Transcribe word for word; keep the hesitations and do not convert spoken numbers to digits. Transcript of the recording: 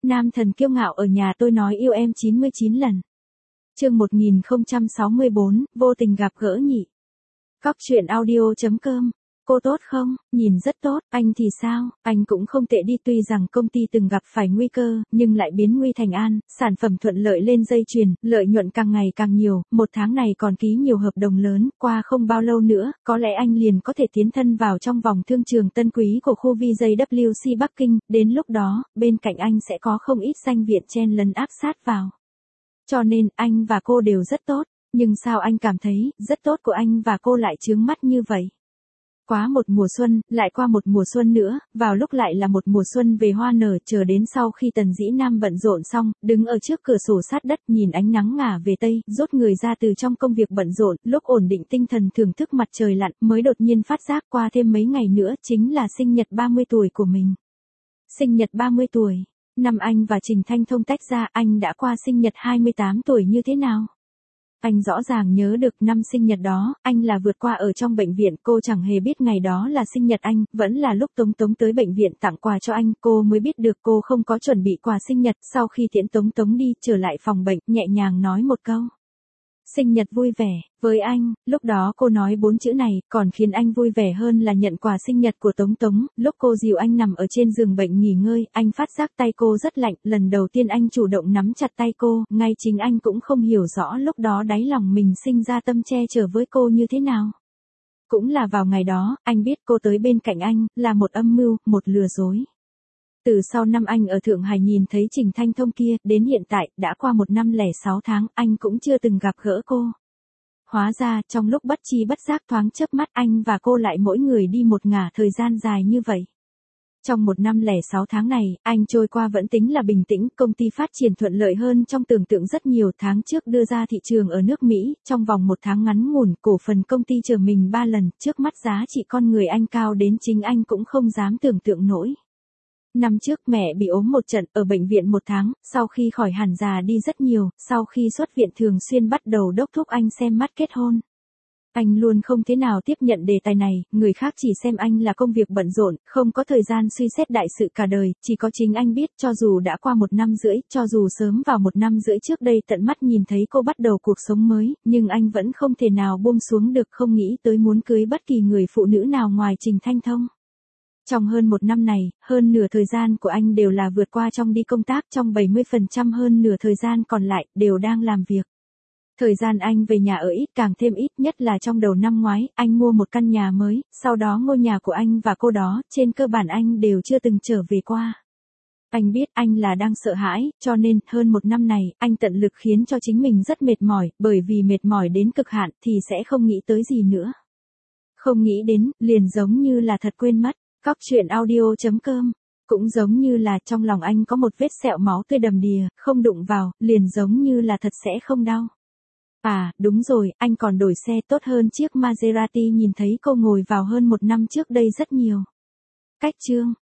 Nam thần kiêu ngạo ở nhà tôi nói yêu em chín mươi chín lần. Chương một nghìn không trăm sáu mươi bốn, vô tình gặp gỡ nhỉ. Cóc truyện audio chấm com. Cô tốt không? Nhìn rất tốt, anh thì sao? Anh cũng không tệ đi, tuy rằng công ty từng gặp phải nguy cơ, nhưng lại biến nguy thành an, sản phẩm thuận lợi lên dây chuyền, lợi nhuận càng ngày càng nhiều, một tháng này còn ký nhiều hợp đồng lớn, qua không bao lâu nữa, có lẽ anh liền có thể tiến thân vào trong vòng thương trường tân quý của khu vê gi vê xê Bắc Kinh, đến lúc đó, bên cạnh anh sẽ có không ít danh viện chen lấn áp sát vào. Cho nên, anh và cô đều rất tốt, nhưng sao anh cảm thấy, rất tốt của anh và cô lại chướng mắt như vậy? Quá một mùa xuân, lại qua một mùa xuân nữa, vào lúc lại là một mùa xuân về hoa nở, chờ đến sau khi Tần Dĩ Nam bận rộn xong, đứng ở trước cửa sổ sát đất nhìn ánh nắng ngả về tây, rút người ra từ trong công việc bận rộn, lúc ổn định tinh thần thưởng thức mặt trời lặn, mới đột nhiên phát giác qua thêm mấy ngày nữa chính là sinh nhật ba mươi tuổi của mình. Sinh nhật ba mươi tuổi, năm anh và Trình Thanh Thông tách ra, anh đã qua sinh nhật hai mươi tám tuổi như thế nào? Anh rõ ràng nhớ được năm sinh nhật đó, anh là vượt qua ở trong bệnh viện, cô chẳng hề biết ngày đó là sinh nhật anh, vẫn là lúc Tống Tống tới bệnh viện tặng quà cho anh, cô mới biết được cô không có chuẩn bị quà sinh nhật, sau khi tiễn Tống Tống đi, trở lại phòng bệnh, nhẹ nhàng nói một câu. Sinh nhật vui vẻ, với anh, lúc đó cô nói bốn chữ này, còn khiến anh vui vẻ hơn là nhận quà sinh nhật của Tống Tống, lúc cô dìu anh nằm ở trên giường bệnh nghỉ ngơi, anh phát giác tay cô rất lạnh, lần đầu tiên anh chủ động nắm chặt tay cô, ngay chính anh cũng không hiểu rõ lúc đó đáy lòng mình sinh ra tâm che chở với cô như thế nào. Cũng là vào ngày đó, anh biết cô tới bên cạnh anh, là một âm mưu, một lừa dối. Từ sau năm anh ở Thượng Hải nhìn thấy Trình Thanh Thông kia, đến hiện tại, đã qua một năm lẻ sáu tháng, anh cũng chưa từng gặp gỡ cô. Hóa ra, trong lúc bất chi bất giác thoáng chớp mắt anh và cô lại mỗi người đi một ngả thời gian dài như vậy. Trong một năm lẻ sáu tháng này, anh trôi qua vẫn tính là bình tĩnh, công ty phát triển thuận lợi hơn trong tưởng tượng rất nhiều. Tháng trước đưa ra thị trường ở nước Mỹ, trong vòng một tháng ngắn ngủn, cổ phần công ty trở mình ba lần, trước mắt giá trị con người anh cao đến chính anh cũng không dám tưởng tượng nổi. Năm trước mẹ bị ốm một trận, ở bệnh viện một tháng, sau khi khỏi hẳn già đi rất nhiều, sau khi xuất viện thường xuyên bắt đầu đốc thúc anh xem mắt kết hôn. Anh luôn không thế nào tiếp nhận đề tài này, người khác chỉ xem anh là công việc bận rộn, không có thời gian suy xét đại sự cả đời, chỉ có chính anh biết, cho dù đã qua một năm rưỡi, cho dù sớm vào một năm rưỡi trước đây tận mắt nhìn thấy cô bắt đầu cuộc sống mới, nhưng anh vẫn không thể nào buông xuống được, không nghĩ tới muốn cưới bất kỳ người phụ nữ nào ngoài Trình Thanh Thông. Trong hơn một năm này, hơn nửa thời gian của anh đều là vượt qua trong đi công tác, trong bảy mươi phần trăm hơn nửa thời gian còn lại, đều đang làm việc. Thời gian anh về nhà ở ít càng thêm ít, nhất là trong đầu năm ngoái, anh mua một căn nhà mới, sau đó ngôi nhà của anh và cô đó, trên cơ bản anh đều chưa từng trở về qua. Anh biết anh là đang sợ hãi, cho nên, hơn một năm này, anh tận lực khiến cho chính mình rất mệt mỏi, bởi vì mệt mỏi đến cực hạn, thì sẽ không nghĩ tới gì nữa. Không nghĩ đến, liền giống như là thật quên mất. Cóc truyện audio chấm com. Cũng giống như là trong lòng anh có một vết sẹo máu tươi đầm đìa, không đụng vào, liền giống như là thật sẽ không đau. À, đúng rồi, anh còn đổi xe tốt hơn chiếc Maserati nhìn thấy cô ngồi vào hơn một năm trước đây rất nhiều. Cách chương.